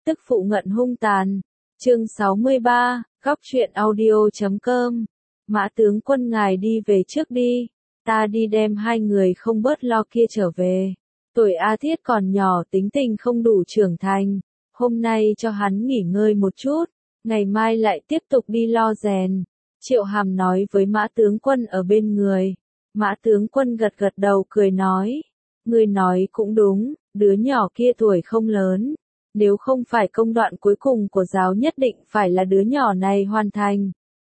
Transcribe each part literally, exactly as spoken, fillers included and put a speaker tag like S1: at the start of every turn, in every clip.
S1: tức phụ ngận hung tàn. Chương sáu mươi ba, góc truyện audio chấm com. Mã tướng quân ngài đi về trước đi, ta đi đem hai người không bớt lo kia trở về. Tuổi A Thiết còn nhỏ, tính tình không đủ trưởng thành, hôm nay cho hắn nghỉ ngơi một chút, ngày mai lại tiếp tục đi lo rèn. Triệu Hàm nói với Mã tướng quân ở bên người. Mã tướng quân gật gật đầu cười nói, ngươi nói cũng đúng, đứa nhỏ kia tuổi không lớn, nếu không phải công đoạn cuối cùng của giáo nhất định phải là đứa nhỏ này hoàn thành.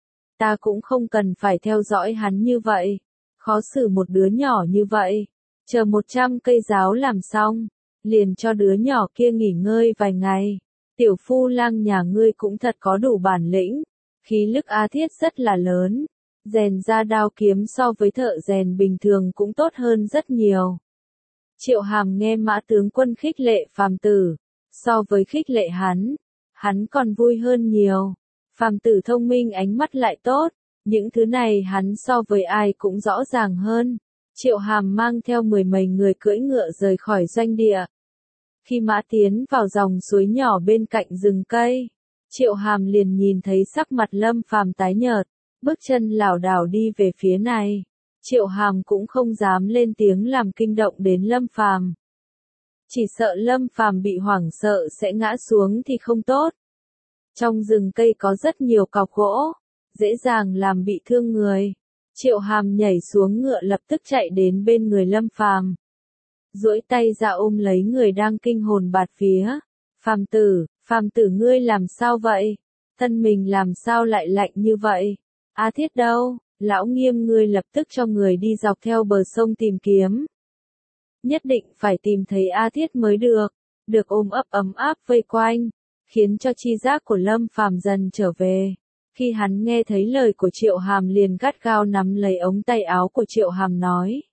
S1: Ta cũng không cần phải theo dõi hắn như vậy, khó xử một đứa nhỏ như vậy, chờ một trăm cây giáo làm xong, liền cho đứa nhỏ kia nghỉ ngơi vài ngày. Tiểu phu lang nhà ngươi cũng thật có đủ bản lĩnh, khí lực A Thiết rất là lớn, rèn ra đao kiếm so với thợ rèn bình thường cũng tốt hơn rất nhiều. Triệu Hàm nghe Mã tướng quân khích lệ phàm tử, so với khích lệ hắn, hắn còn vui hơn nhiều. Phàm tử thông minh, ánh mắt lại tốt, những thứ này hắn so với ai cũng rõ ràng hơn. Triệu Hàm mang theo mười mấy người cưỡi ngựa rời khỏi doanh địa. Khi mã tiến vào dòng suối nhỏ bên cạnh rừng cây, Triệu Hàm liền nhìn thấy sắc mặt Lâm Phàm tái nhợt, bước chân lảo đảo đi về phía này. Triệu Hàm cũng không dám lên tiếng làm kinh động đến Lâm Phàm. Chỉ sợ Lâm Phàm bị hoảng sợ sẽ ngã xuống thì không tốt. Trong rừng cây có rất nhiều cọc gỗ, dễ dàng làm bị thương người. Triệu Hàm nhảy xuống ngựa lập tức chạy đến bên người Lâm Phàm, duỗi tay ra ôm lấy người đang kinh hồn bạt vía. Phàm tử, Phàm tử ngươi làm sao vậy? Thân mình làm sao lại lạnh như vậy? A Thiết đâu? Lão Nghiêm ngươi lập tức cho người đi dọc theo bờ sông tìm kiếm. Nhất định phải tìm thấy A Thiết mới được. Được ôm ấp ấm áp vây quanh, khiến cho chi giác của Lâm Phàm dần trở về. Khi hắn nghe thấy lời của Triệu Hàm liền gắt gao nắm lấy ống tay áo của Triệu Hàm nói.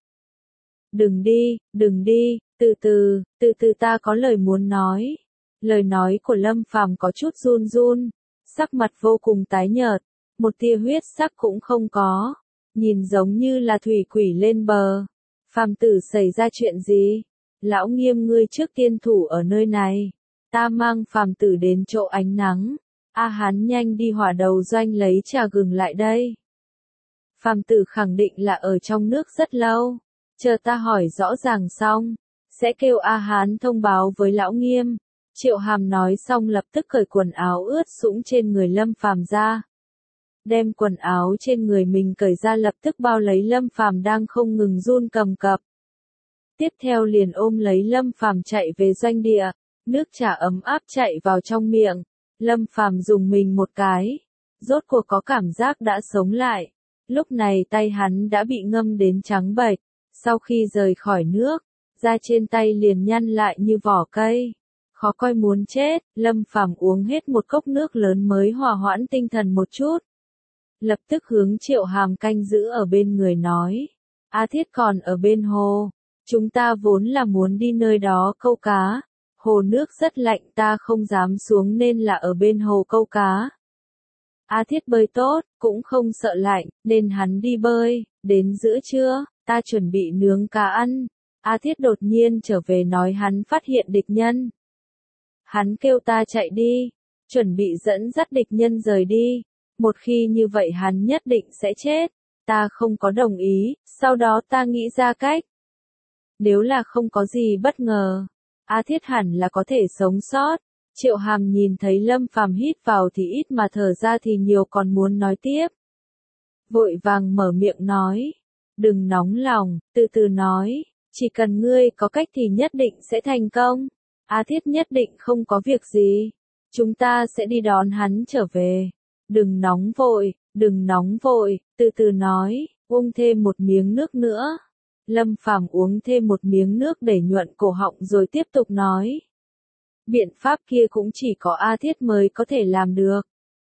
S1: Đừng đi, đừng đi, từ từ, từ từ ta có lời muốn nói. Lời nói của Lâm Phàm có chút run run, sắc mặt vô cùng tái nhợt, một tia huyết sắc cũng không có, nhìn giống như là thủy quỷ lên bờ. Phàm tử xảy ra chuyện gì? Lão Nghiêm ngươi trước tiên thủ ở nơi này, ta mang Phàm tử đến chỗ ánh nắng. A hắn nhanh đi hỏa đầu doanh lấy trà gừng lại đây. Phàm tử khẳng định là ở trong nước rất lâu, chờ ta hỏi rõ ràng xong, sẽ kêu A Hán thông báo với Lão Nghiêm. Triệu Hàm nói xong lập tức cởi quần áo ướt sũng trên người Lâm Phàm ra. Đem quần áo trên người mình cởi ra lập tức bao lấy Lâm Phàm đang không ngừng run cầm cập. Tiếp theo liền ôm lấy Lâm Phàm chạy về doanh địa, nước trà ấm áp chạy vào trong miệng. Lâm Phàm dùng mình một cái, rốt cuộc có cảm giác đã sống lại. Lúc này tay hắn đã bị ngâm đến trắng bệch, sau khi rời khỏi nước, da trên tay liền nhăn lại như vỏ cây. Khó coi muốn chết, Lâm Phàm uống hết một cốc nước lớn mới hòa hoãn tinh thần một chút. Lập tức hướng Triệu Hàm canh giữ ở bên người nói. A Thiết còn ở bên hồ, chúng ta vốn là muốn đi nơi đó câu cá. Hồ nước rất lạnh ta không dám xuống nên là ở bên hồ câu cá. A Thiết bơi tốt, cũng không sợ lạnh, nên hắn đi bơi. Đến giữa trưa, ta chuẩn bị nướng cá ăn. A Thiết đột nhiên trở về nói hắn phát hiện địch nhân. Hắn kêu ta chạy đi, chuẩn bị dẫn dắt địch nhân rời đi. Một khi như vậy hắn nhất định sẽ chết. Ta không có đồng ý, sau đó ta nghĩ ra cách. Nếu là không có gì bất ngờ, A Thiết hẳn là có thể sống sót. Triệu Hàm nhìn thấy Lâm Phàm hít vào thì ít mà thở ra thì nhiều còn muốn nói tiếp. Vội vàng mở miệng nói. Đừng nóng lòng, từ từ nói. Chỉ cần ngươi có cách thì nhất định sẽ thành công. A Thiết nhất định không có việc gì. Chúng ta sẽ đi đón hắn trở về. Đừng nóng vội, đừng nóng vội, từ từ nói. Uống thêm một miếng nước nữa. Lâm Phàm uống thêm một miếng nước để nhuận cổ họng rồi tiếp tục nói. Biện pháp kia cũng chỉ có A Thiết mới có thể làm được.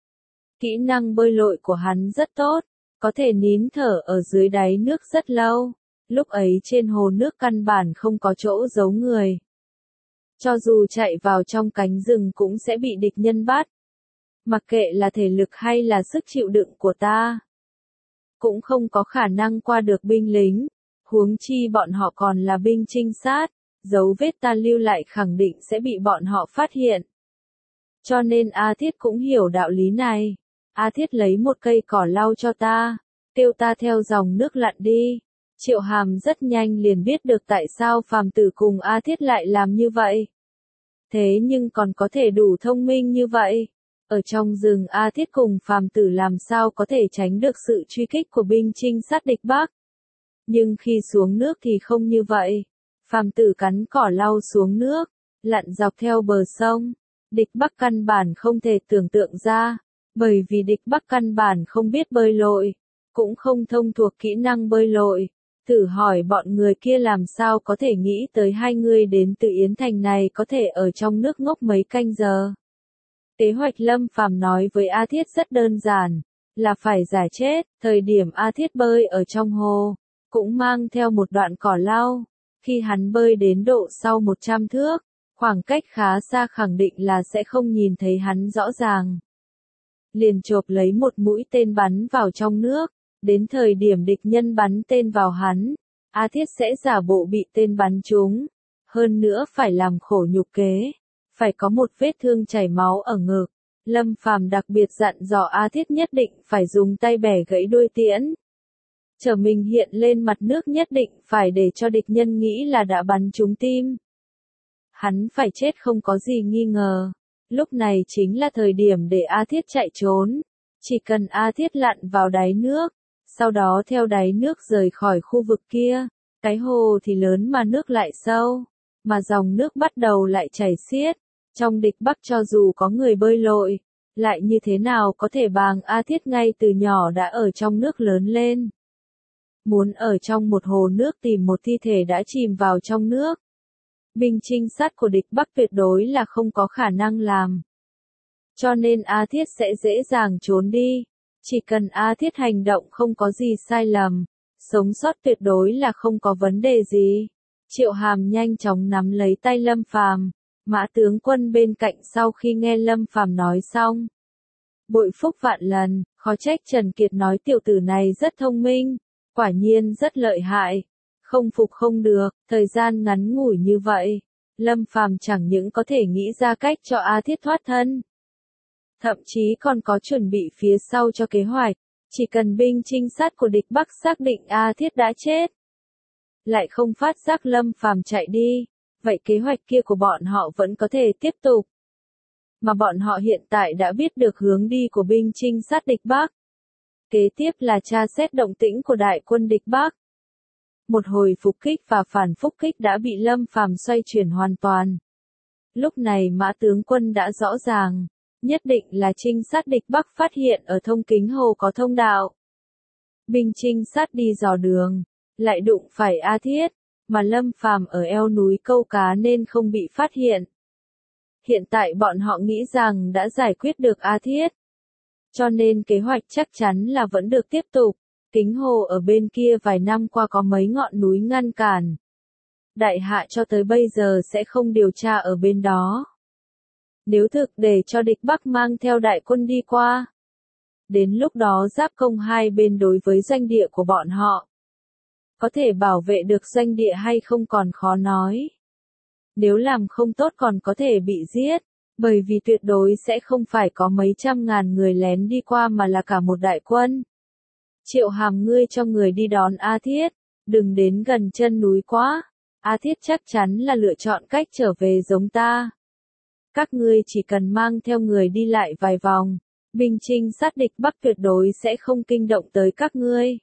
S1: Kỹ năng bơi lội của hắn rất tốt, có thể nín thở ở dưới đáy nước rất lâu. Lúc ấy trên hồ nước căn bản không có chỗ giấu người. Cho dù chạy vào trong cánh rừng cũng sẽ bị địch nhân bắt. Mặc kệ là thể lực hay là sức chịu đựng của ta, cũng không có khả năng qua được binh lính. Huống chi bọn họ còn là binh trinh sát, dấu vết ta lưu lại khẳng định sẽ bị bọn họ phát hiện. Cho nên A Thiết cũng hiểu đạo lý này. A Thiết lấy một cây cỏ lau cho ta, kêu ta theo dòng nước lặn đi. Triệu Hàm rất nhanh liền biết được tại sao phàm tử cùng A Thiết lại làm như vậy. Thế nhưng còn có thể đủ thông minh như vậy. Ở trong rừng A Thiết cùng phàm tử làm sao có thể tránh được sự truy kích của binh trinh sát địch Bắc. Nhưng khi xuống nước thì không như vậy. Phàm tử cắn cỏ lau xuống nước, lặn dọc theo bờ sông. Địch Bắc căn bản không thể tưởng tượng ra, bởi vì địch Bắc căn bản không biết bơi lội, cũng không thông thuộc kỹ năng bơi lội. Thử hỏi bọn người kia làm sao có thể nghĩ tới hai người đến từ Yến Thành này có thể ở trong nước ngốc mấy canh giờ. Kế hoạch Lâm Phàm nói với A Thiết rất đơn giản, là phải giải chết, thời điểm A Thiết bơi ở trong hồ, cũng mang theo một đoạn cỏ lau. Khi hắn bơi đến độ sau một trăm thước, khoảng cách khá xa khẳng định là sẽ không nhìn thấy hắn rõ ràng. Liền chộp lấy một mũi tên bắn vào trong nước, đến thời điểm địch nhân bắn tên vào hắn, A Thiết sẽ giả bộ bị tên bắn trúng, hơn nữa phải làm khổ nhục kế, phải có một vết thương chảy máu ở ngực. Lâm Phàm đặc biệt dặn dò A Thiết nhất định phải dùng tay bẻ gãy đuôi tiễn. Trở mình hiện lên mặt nước nhất định phải để cho địch nhân nghĩ là đã bắn trúng tim. Hắn phải chết không có gì nghi ngờ. Lúc này chính là thời điểm để A Thiết chạy trốn. Chỉ cần A Thiết lặn vào đáy nước, sau đó theo đáy nước rời khỏi khu vực kia, cái hồ thì lớn mà nước lại sâu, mà dòng nước bắt đầu lại chảy xiết. Trong địch Bắc cho dù có người bơi lội, lại như thế nào có thể bằng A Thiết ngay từ nhỏ đã ở trong nước lớn lên. Muốn ở trong một hồ nước tìm một thi thể đã chìm vào trong nước, binh trinh sát của địch Bắc tuyệt đối là không có khả năng làm. Cho nên A Thiết sẽ dễ dàng trốn đi. Chỉ cần A Thiết hành động không có gì sai lầm, sống sót tuyệt đối là không có vấn đề gì. Triệu Hàm nhanh chóng nắm lấy tay Lâm Phàm, Mã tướng quân bên cạnh sau khi nghe Lâm Phàm nói xong. Bội phúc vạn lần, khó trách Trần Kiệt nói tiểu tử này rất thông minh, quả nhiên rất lợi hại. Không phục không được, thời gian ngắn ngủi như vậy, Lâm Phàm chẳng những có thể nghĩ ra cách cho A Thiết thoát thân, thậm chí còn có chuẩn bị phía sau cho kế hoạch, chỉ cần binh trinh sát của địch Bắc xác định A Thiết đã chết, lại không phát giác Lâm Phàm chạy đi, vậy kế hoạch kia của bọn họ vẫn có thể tiếp tục. Mà bọn họ hiện tại đã biết được hướng đi của binh trinh sát địch Bắc. Kế tiếp là tra xét động tĩnh của đại quân địch Bắc. Một hồi phục kích và phản phục kích đã bị Lâm Phàm xoay chuyển hoàn toàn. Lúc này Mã tướng quân đã rõ ràng, nhất định là trinh sát địch Bắc phát hiện ở thông kính hồ có thông đạo. Binh trinh sát đi dò đường, lại đụng phải A Thiết, mà Lâm Phàm ở eo núi câu cá nên không bị phát hiện. Hiện tại bọn họ nghĩ rằng đã giải quyết được A Thiết. Cho nên kế hoạch chắc chắn là vẫn được tiếp tục. Kính hồ ở bên kia vài năm qua có mấy ngọn núi ngăn cản. Đại hạ cho tới bây giờ sẽ không điều tra ở bên đó. Nếu thực để cho địch Bắc mang theo đại quân đi qua, đến lúc đó giáp công hai bên đối với doanh địa của bọn họ, có thể bảo vệ được doanh địa hay không còn khó nói. Nếu làm không tốt còn có thể bị giết, bởi vì tuyệt đối sẽ không phải có mấy trăm ngàn người lén đi qua mà là cả một đại quân. Triệu Hàm ngươi cho người đi đón A Thiết, đừng đến gần chân núi quá, A Thiết chắc chắn là lựa chọn cách trở về giống ta. Các ngươi chỉ cần mang theo người đi lại vài vòng, binh trinh sát địch Bắc tuyệt đối sẽ không kinh động tới các ngươi.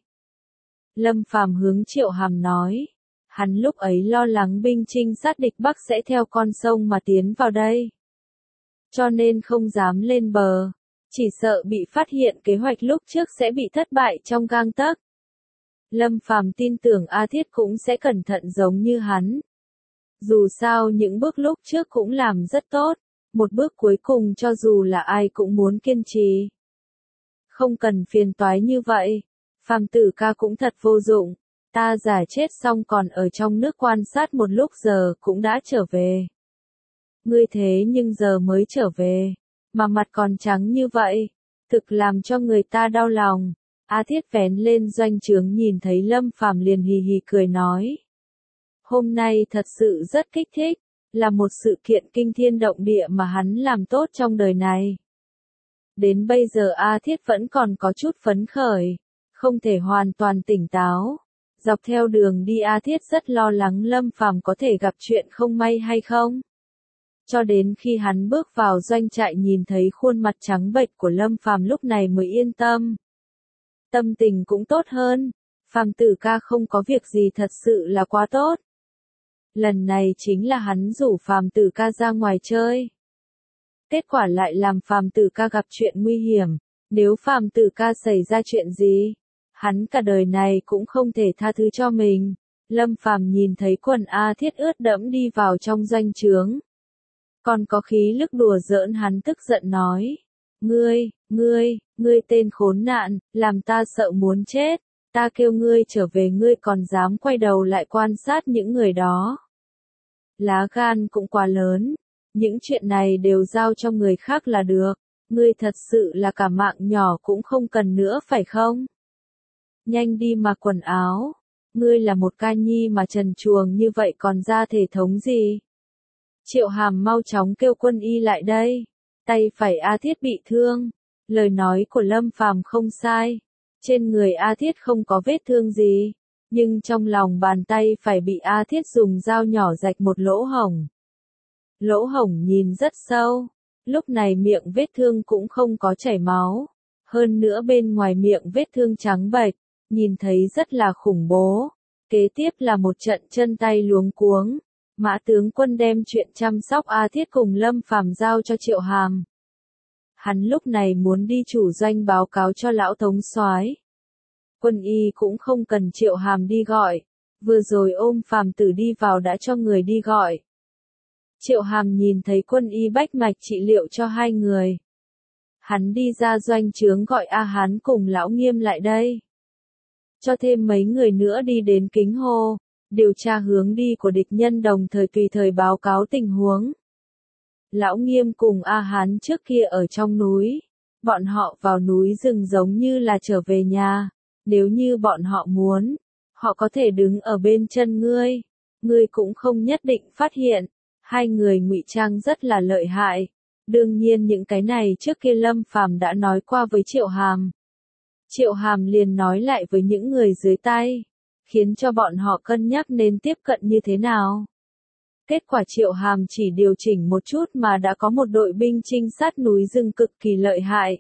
S1: Lâm Phàm hướng Triệu Hàm nói, hắn lúc ấy lo lắng binh trinh sát địch Bắc sẽ theo con sông mà tiến vào đây. Cho nên không dám lên bờ, chỉ sợ bị phát hiện kế hoạch lúc trước sẽ bị thất bại trong gang tấc. Lâm Phàm tin tưởng A Thiết cũng sẽ cẩn thận giống như hắn. Dù sao những bước lúc trước cũng làm rất tốt, một bước cuối cùng cho dù là ai cũng muốn kiên trì. Không cần phiền toái như vậy, Phàm tử ca cũng thật vô dụng, ta giả chết xong còn ở trong nước quan sát một lúc giờ cũng đã trở về. Ngươi thế nhưng giờ mới trở về, mà mặt còn trắng như vậy, thực làm cho người ta đau lòng. A Thiết vén lên doanh trướng nhìn thấy Lâm Phàm liền hì hì cười nói. Hôm nay thật sự rất kích thích, là một sự kiện kinh thiên động địa mà hắn làm tốt trong đời này. Đến bây giờ A Thiết vẫn còn có chút phấn khởi, không thể hoàn toàn tỉnh táo. Dọc theo đường đi A Thiết rất lo lắng Lâm Phàm có thể gặp chuyện không may hay không. Cho đến khi hắn bước vào doanh trại nhìn thấy khuôn mặt trắng bệch của Lâm Phàm lúc này mới yên tâm. Tâm tình cũng tốt hơn, Phàm Tử ca không có việc gì thật sự là quá tốt. Lần này chính là hắn rủ Phàm Tử ca ra ngoài chơi. Kết quả lại làm Phàm Tử ca gặp chuyện nguy hiểm, nếu Phàm Tử ca xảy ra chuyện gì, hắn cả đời này cũng không thể tha thứ cho mình. Lâm Phàm nhìn thấy quần A Thiết ướt đẫm đi vào trong doanh trướng. Còn có khí lực đùa giỡn hắn tức giận nói. Ngươi, ngươi, ngươi tên khốn nạn, làm ta sợ muốn chết. Ta kêu ngươi trở về ngươi còn dám quay đầu lại quan sát những người đó. Lá gan cũng quá lớn. Những chuyện này đều giao cho người khác là được. Ngươi thật sự là cả mạng nhỏ cũng không cần nữa phải không? Nhanh đi mặc quần áo. Ngươi là một ca nhi mà trần truồng như vậy còn ra thể thống gì? Triệu Hàm mau chóng kêu quân y lại đây. Tay phải A Thiết bị thương. Lời nói của Lâm Phàm không sai. Trên người A Thiết không có vết thương gì. Nhưng trong lòng bàn tay phải bị A Thiết dùng dao nhỏ rạch một lỗ hổng. Lỗ hổng nhìn rất sâu. Lúc này miệng vết thương cũng không có chảy máu. Hơn nữa bên ngoài miệng vết thương trắng bệch. Nhìn thấy rất là khủng bố. Kế tiếp là một trận chân tay luống cuống. Mã tướng quân đem chuyện chăm sóc A Thiết cùng Lâm Phàm giao cho Triệu Hàm. Hắn lúc này muốn đi chủ doanh báo cáo cho lão thống soái. Quân y cũng không cần Triệu Hàm đi gọi. Vừa rồi ôm Phàm Tử đi vào đã cho người đi gọi. Triệu Hàm nhìn thấy quân y bách mạch trị liệu cho hai người. Hắn đi ra doanh trướng gọi A Hán cùng lão Nghiêm lại đây. Cho thêm mấy người nữa đi đến Kính Hồ. Điều tra hướng đi của địch nhân đồng thời tùy thời báo cáo tình huống. Lão Nghiêm cùng A Hán trước kia ở trong núi. Bọn họ vào núi rừng giống như là trở về nhà. Nếu như bọn họ muốn, họ có thể đứng ở bên chân ngươi. Ngươi cũng không nhất định phát hiện. Hai người ngụy trang rất là lợi hại. Đương nhiên những cái này trước kia Lâm Phàm đã nói qua với Triệu Hàm. Triệu Hàm liền nói lại với những người dưới tay. Khiến cho bọn họ cân nhắc nên tiếp cận như thế nào. Kết quả Triệu Hàm chỉ điều chỉnh một chút mà đã có một đội binh trinh sát núi rừng cực kỳ lợi hại.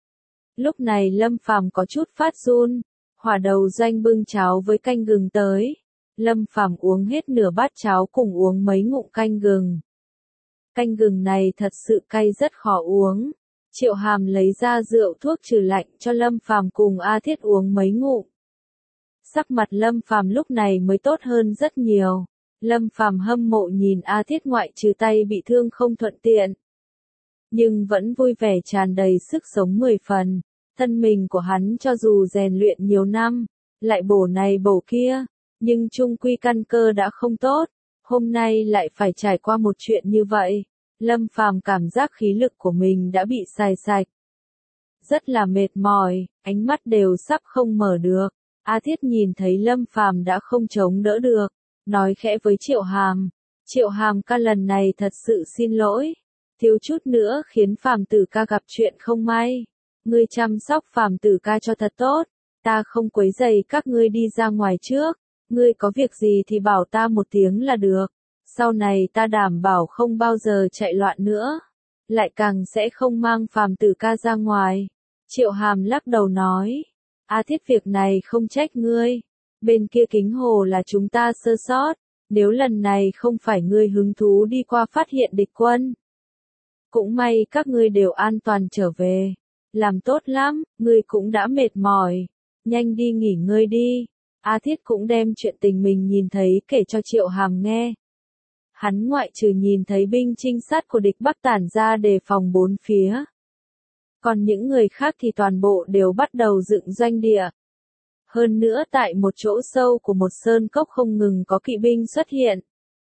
S1: Lúc này Lâm Phàm có chút phát run, hỏa đầu doanh bưng cháo với canh gừng tới. Lâm Phàm uống hết nửa bát cháo cùng uống mấy ngụm canh gừng. Canh gừng này thật sự cay rất khó uống. Triệu Hàm lấy ra rượu thuốc trừ lạnh cho Lâm Phàm cùng A Thiết uống mấy ngụm. Sắc mặt Lâm Phàm lúc này mới tốt hơn rất nhiều. Lâm Phàm hâm mộ nhìn A Thiết ngoại trừ tay bị thương không thuận tiện. Nhưng vẫn vui vẻ tràn đầy sức sống mười phần. Thân mình của hắn cho dù rèn luyện nhiều năm, lại bổ này bổ kia, nhưng chung quy căn cơ đã không tốt. Hôm nay lại phải trải qua một chuyện như vậy. Lâm Phàm cảm giác khí lực của mình đã bị xài sạch. Rất là mệt mỏi, ánh mắt đều sắp không mở được. A Thiết nhìn thấy Lâm Phàm đã không chống đỡ được, nói khẽ với Triệu Hàm. Triệu Hàm ca lần này thật sự xin lỗi. Thiếu chút nữa khiến Phàm Tử ca gặp chuyện không may. Ngươi chăm sóc Phàm Tử ca cho thật tốt. Ta không quấy rầy các ngươi đi ra ngoài trước. Ngươi có việc gì thì bảo ta một tiếng là được. Sau này ta đảm bảo không bao giờ chạy loạn nữa. Lại càng sẽ không mang Phàm Tử ca ra ngoài. Triệu Hàm lắc đầu nói. A Thiết việc này không trách ngươi. Bên kia Kính Hồ là chúng ta sơ sót. Nếu lần này không phải ngươi hứng thú đi qua phát hiện địch quân. Cũng may các ngươi đều an toàn trở về. Làm tốt lắm, ngươi cũng đã mệt mỏi. Nhanh đi nghỉ ngơi đi. A Thiết cũng đem chuyện tình mình nhìn thấy kể cho Triệu Hàm nghe. Hắn ngoại trừ nhìn thấy binh trinh sát của địch Bắc tản ra đề phòng bốn phía. Còn những người khác thì toàn bộ đều bắt đầu dựng doanh địa. Hơn nữa tại một chỗ sâu của một sơn cốc không ngừng có kỵ binh xuất hiện.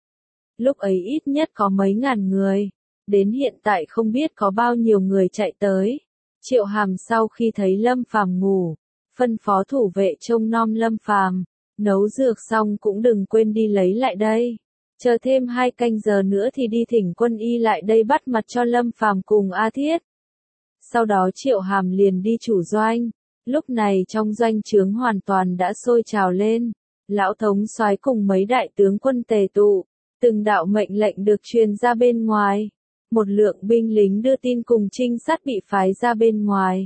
S1: Lúc ấy ít nhất có mấy ngàn người. Đến hiện tại không biết có bao nhiêu người chạy tới. Triệu Hàm sau khi thấy Lâm Phàm ngủ, phân phó thủ vệ trông nom Lâm Phàm, nấu dược xong cũng đừng quên đi lấy lại đây. chờ thêm hai canh giờ nữa thì đi thỉnh Quân Y lại đây bắt mặt cho Lâm Phàm cùng A Thiết. Sau đó Triệu Hàm liền đi chủ doanh. Lúc này trong doanh trướng hoàn toàn đã sôi trào lên. Lão thống soái cùng mấy đại tướng quân tề tụ, từng đạo mệnh lệnh được truyền ra bên ngoài. Một lượng binh lính đưa tin cùng trinh sát bị phái ra bên ngoài.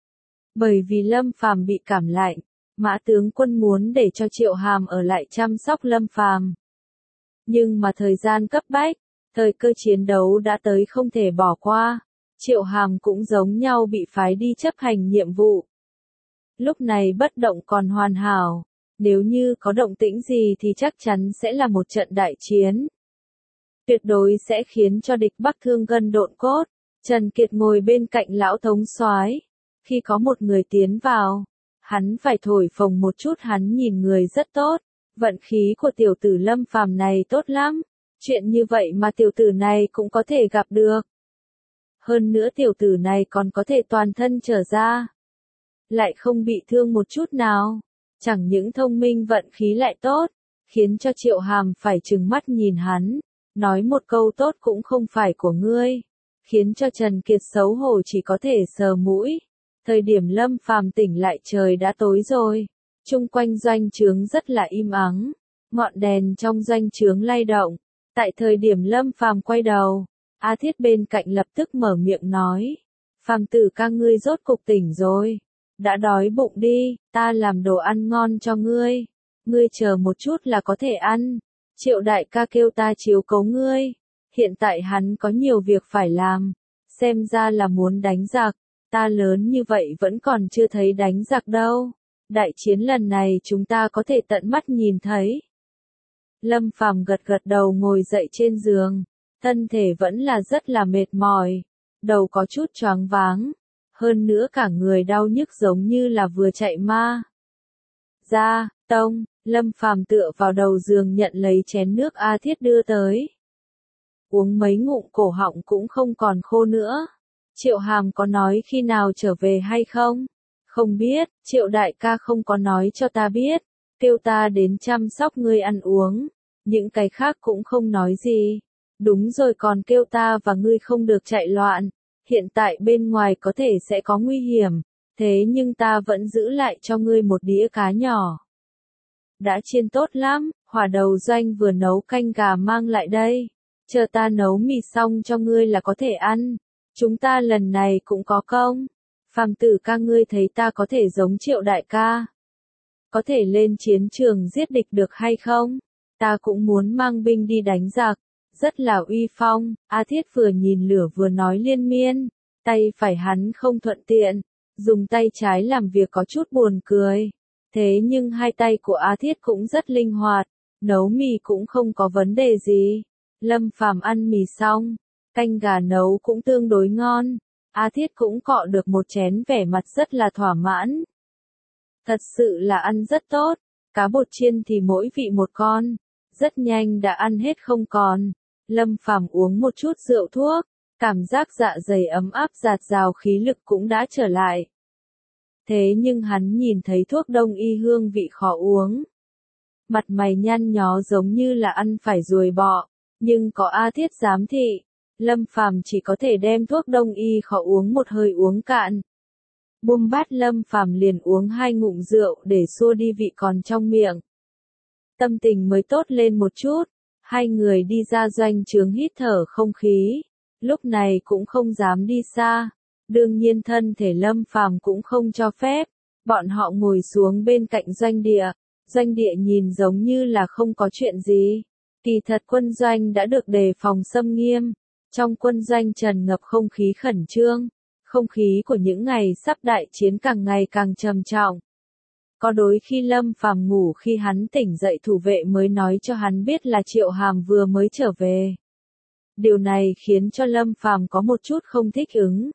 S1: Bởi vì Lâm Phàm bị cảm lạnh, Mã tướng quân muốn để cho Triệu Hàm ở lại chăm sóc Lâm Phàm. Nhưng mà thời gian cấp bách, thời cơ chiến đấu đã tới không thể bỏ qua. Triệu Hàm cũng giống nhau bị phái đi chấp hành nhiệm vụ. Lúc này bất động còn hoàn hảo, nếu như có động tĩnh gì thì chắc chắn sẽ là một trận đại chiến. Tuyệt đối sẽ khiến cho địch Bắc thương gân độn cốt. Trần Kiệt ngồi bên cạnh lão thống soái. Khi có một người tiến vào, hắn phải thổi phồng một chút, hắn nhìn người rất tốt. Vận khí của tiểu tử Lâm Phàm này tốt lắm. Chuyện như vậy mà tiểu tử này cũng có thể gặp được. Hơn nữa tiểu tử này còn có thể toàn thân trở ra. Lại không bị thương một chút nào. Chẳng những thông minh vận khí lại tốt, khiến cho Triệu Hàm phải trừng mắt nhìn hắn. Nói một câu tốt cũng không phải của ngươi. Khiến cho Trần Kiệt xấu hổ chỉ có thể sờ mũi. Thời điểm Lâm Phàm tỉnh lại trời đã tối rồi. Chung quanh doanh trướng rất là im ắng. Ngọn đèn trong doanh trướng lay động. Tại thời điểm Lâm Phàm quay đầu, A Thiết bên cạnh lập tức mở miệng nói. Phàm tử ca ngươi rốt cục tỉnh rồi. Đã đói bụng đi, ta làm đồ ăn ngon cho ngươi. Ngươi chờ một chút là có thể ăn. Triệu đại ca kêu ta chiếu cố ngươi. Hiện tại hắn có nhiều việc phải làm. Xem ra là muốn đánh giặc. Ta lớn như vậy vẫn còn chưa thấy đánh giặc đâu. Đại chiến lần này chúng ta có thể tận mắt nhìn thấy. Lâm Phàm gật gật đầu ngồi dậy trên giường. Thân thể vẫn là rất là mệt mỏi. Đầu có chút choáng váng. Hơn nữa cả người đau nhức giống như là vừa chạy ma. Ra, tông, Lâm Phàm tựa vào đầu giường nhận lấy chén nước A Thiết đưa tới. Uống mấy ngụm cổ họng cũng không còn khô nữa. Triệu Hàm có nói khi nào trở về hay không? Không biết, Triệu đại ca không có nói cho ta biết. Kêu ta đến chăm sóc ngươi ăn uống. Những cái khác cũng không nói gì. Đúng rồi, còn kêu ta và ngươi không được chạy loạn. Hiện tại bên ngoài có thể sẽ có nguy hiểm. Thế nhưng ta vẫn giữ lại cho ngươi một đĩa cá nhỏ. Đã chiên tốt lắm, hỏa đầu doanh vừa nấu canh gà mang lại đây. Chờ ta nấu mì xong cho ngươi là có thể ăn. Chúng ta lần này cũng có công. Phàm tử ca ngươi thấy ta có thể giống Triệu đại ca. Có thể lên chiến trường giết địch được hay không? Ta cũng muốn mang binh đi đánh giặc. Rất là uy phong. A Thiết vừa nhìn lửa vừa nói liên miên. Tay phải hắn không thuận tiện. Dùng tay trái làm việc có chút buồn cười. Thế nhưng hai tay của A Thiết cũng rất linh hoạt. Nấu mì cũng không có vấn đề gì. Lâm Phàm ăn mì xong. Canh gà nấu cũng tương đối ngon. A Thiết cũng cọ được một chén, vẻ mặt rất là thỏa mãn. Thật sự là ăn rất tốt. Cá bột chiên thì mỗi vị một con. Rất nhanh đã ăn hết không còn. Lâm Phàm uống một chút rượu thuốc. Cảm giác dạ dày ấm áp dạt dào, khí lực cũng đã trở lại. Thế nhưng hắn nhìn thấy thuốc đông y hương vị khó uống. Mặt mày nhăn nhó giống như là ăn phải ruồi bọ. Nhưng có A Thiết giám thị. Lâm Phàm chỉ có thể đem thuốc đông y khó uống một hơi uống cạn. Buông bát Lâm Phàm liền uống hai ngụm rượu để xua đi vị còn trong miệng. Tâm tình mới tốt lên một chút. Hai người đi ra doanh trướng hít thở không khí. Lúc này cũng không dám đi xa. Đương nhiên thân thể Lâm Phàm cũng không cho phép. Bọn họ ngồi xuống bên cạnh doanh địa. Doanh địa nhìn giống như là không có chuyện gì. Kỳ thật quân doanh đã được đề phòng xâm nghiêm. Trong quân doanh tràn ngập không khí khẩn trương. Không khí của những ngày sắp đại chiến càng ngày càng trầm trọng. Có đôi khi Lâm Phàm ngủ, khi hắn tỉnh dậy thủ vệ mới nói cho hắn biết là Triệu Hàm vừa mới trở về. Điều này khiến cho Lâm Phàm có một chút không thích ứng.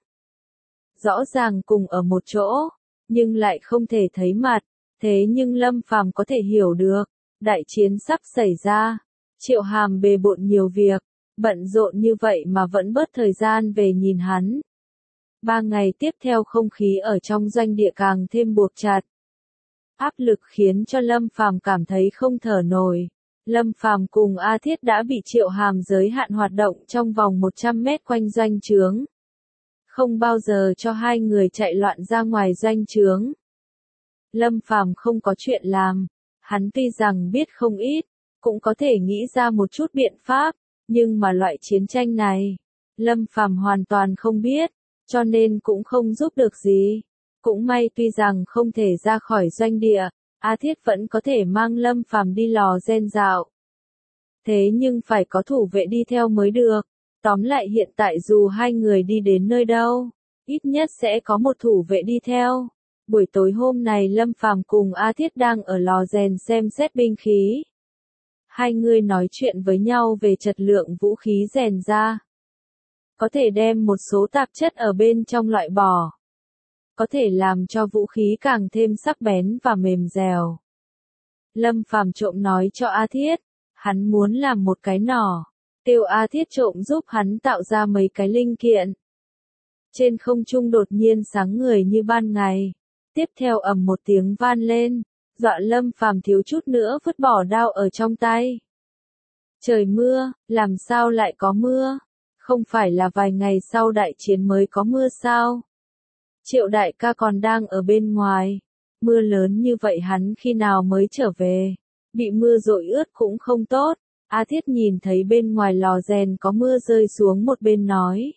S1: Rõ ràng cùng ở một chỗ, nhưng lại không thể thấy mặt. Thế nhưng Lâm Phàm có thể hiểu được, đại chiến sắp xảy ra. Triệu Hàm bề bộn nhiều việc, bận rộn như vậy mà vẫn bớt thời gian về nhìn hắn. Ba ngày tiếp theo không khí ở trong doanh địa càng thêm buộc chặt. Áp lực khiến cho Lâm Phàm cảm thấy không thở nổi. Lâm Phàm cùng A Thiết đã bị Triệu Hàm giới hạn hoạt động trong vòng một trăm mét quanh doanh trướng. Không bao giờ cho hai người chạy loạn ra ngoài doanh trướng. Lâm Phàm không có chuyện làm, hắn tuy rằng biết không ít, cũng có thể nghĩ ra một chút biện pháp, nhưng mà loại chiến tranh này, Lâm Phàm hoàn toàn không biết, cho nên cũng không giúp được gì. Cũng may tuy rằng không thể ra khỏi doanh địa, A Thiết vẫn có thể mang Lâm Phàm đi lò gen dạo. Thế nhưng phải có thủ vệ đi theo mới được. Tóm lại hiện tại dù hai người đi đến nơi đâu, ít nhất sẽ có một thủ vệ đi theo. Buổi tối hôm này Lâm Phàm cùng A Thiết đang ở lò rèn xem xét binh khí. Hai người nói chuyện với nhau về chất lượng vũ khí rèn ra. Có thể đem một số tạp chất ở bên trong loại bỏ. Có thể làm cho vũ khí càng thêm sắc bén và mềm dẻo. Lâm Phàm trộm nói cho A Thiết, hắn muốn làm một cái nỏ. Kêu A Thiết trộm giúp hắn tạo ra mấy cái linh kiện. Trên không trung đột nhiên sáng người như ban ngày. Tiếp theo ầm một tiếng van lên, dọa Lâm Phàm thiếu chút nữa vứt bỏ đao ở trong tay. Trời mưa, làm sao lại có mưa? Không phải là vài ngày sau đại chiến mới có mưa sao? Triệu đại ca còn đang ở bên ngoài. Mưa lớn như vậy hắn khi nào mới trở về? Bị mưa dội ướt cũng không tốt. A Thiết nhìn thấy bên ngoài lò rèn có mưa rơi xuống một bên nói.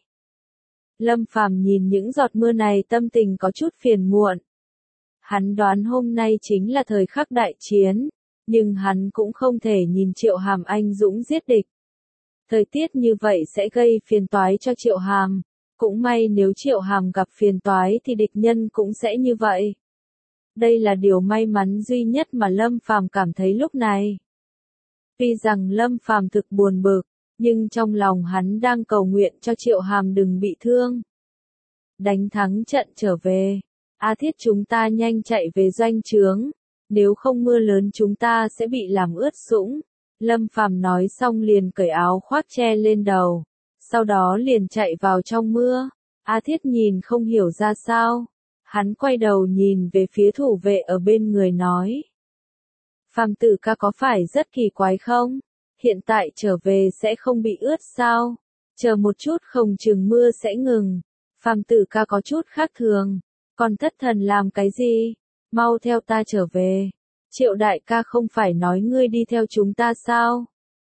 S1: Lâm Phàm nhìn những giọt mưa này tâm tình có chút phiền muộn. Hắn đoán hôm nay chính là thời khắc đại chiến, nhưng hắn cũng không thể nhìn Triệu Hàm anh dũng giết địch. Thời tiết như vậy sẽ gây phiền toái cho Triệu Hàm, cũng may nếu Triệu Hàm gặp phiền toái thì địch nhân cũng sẽ như vậy. Đây là điều may mắn duy nhất mà Lâm Phàm cảm thấy lúc này. Tuy rằng Lâm Phàm thực buồn bực, nhưng trong lòng hắn đang cầu nguyện cho Triệu Hàm đừng bị thương. Đánh thắng trận trở về, A Thiết chúng ta nhanh chạy về doanh trướng, nếu không mưa lớn chúng ta sẽ bị làm ướt sũng. Lâm Phàm nói xong liền cởi áo khoác che lên đầu, sau đó liền chạy vào trong mưa. A Thiết nhìn không hiểu ra sao, hắn quay đầu nhìn về phía thủ vệ ở bên người nói. Phàm tử ca có phải rất kỳ quái không? Hiện tại trở về sẽ không bị ướt sao? Chờ một chút không chừng mưa sẽ ngừng. Phàm tử ca có chút khác thường. Còn thất thần làm cái gì? Mau theo ta trở về. Triệu đại ca không phải nói ngươi đi theo chúng ta sao?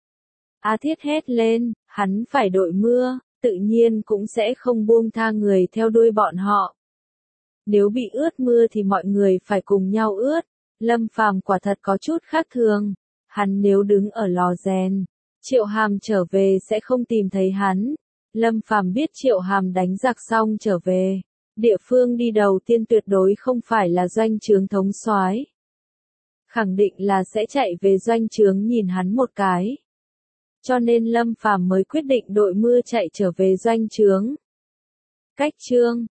S1: A Thiết hét lên, hắn phải đội mưa, tự nhiên cũng sẽ không buông tha người theo đuôi bọn họ. Nếu bị ướt mưa thì mọi người phải cùng nhau ướt. Lâm Phàm quả thật có chút khác thường. Hắn nếu đứng ở lò rèn, Triệu Hàm trở về sẽ không tìm thấy hắn. Lâm Phàm biết Triệu Hàm đánh giặc xong trở về. Địa phương đi đầu tiên tuyệt đối không phải là doanh trướng thống soái. Khẳng định là sẽ chạy về doanh trướng nhìn hắn một cái. Cho nên Lâm Phàm mới quyết định đội mưa chạy trở về doanh trướng. Cách chương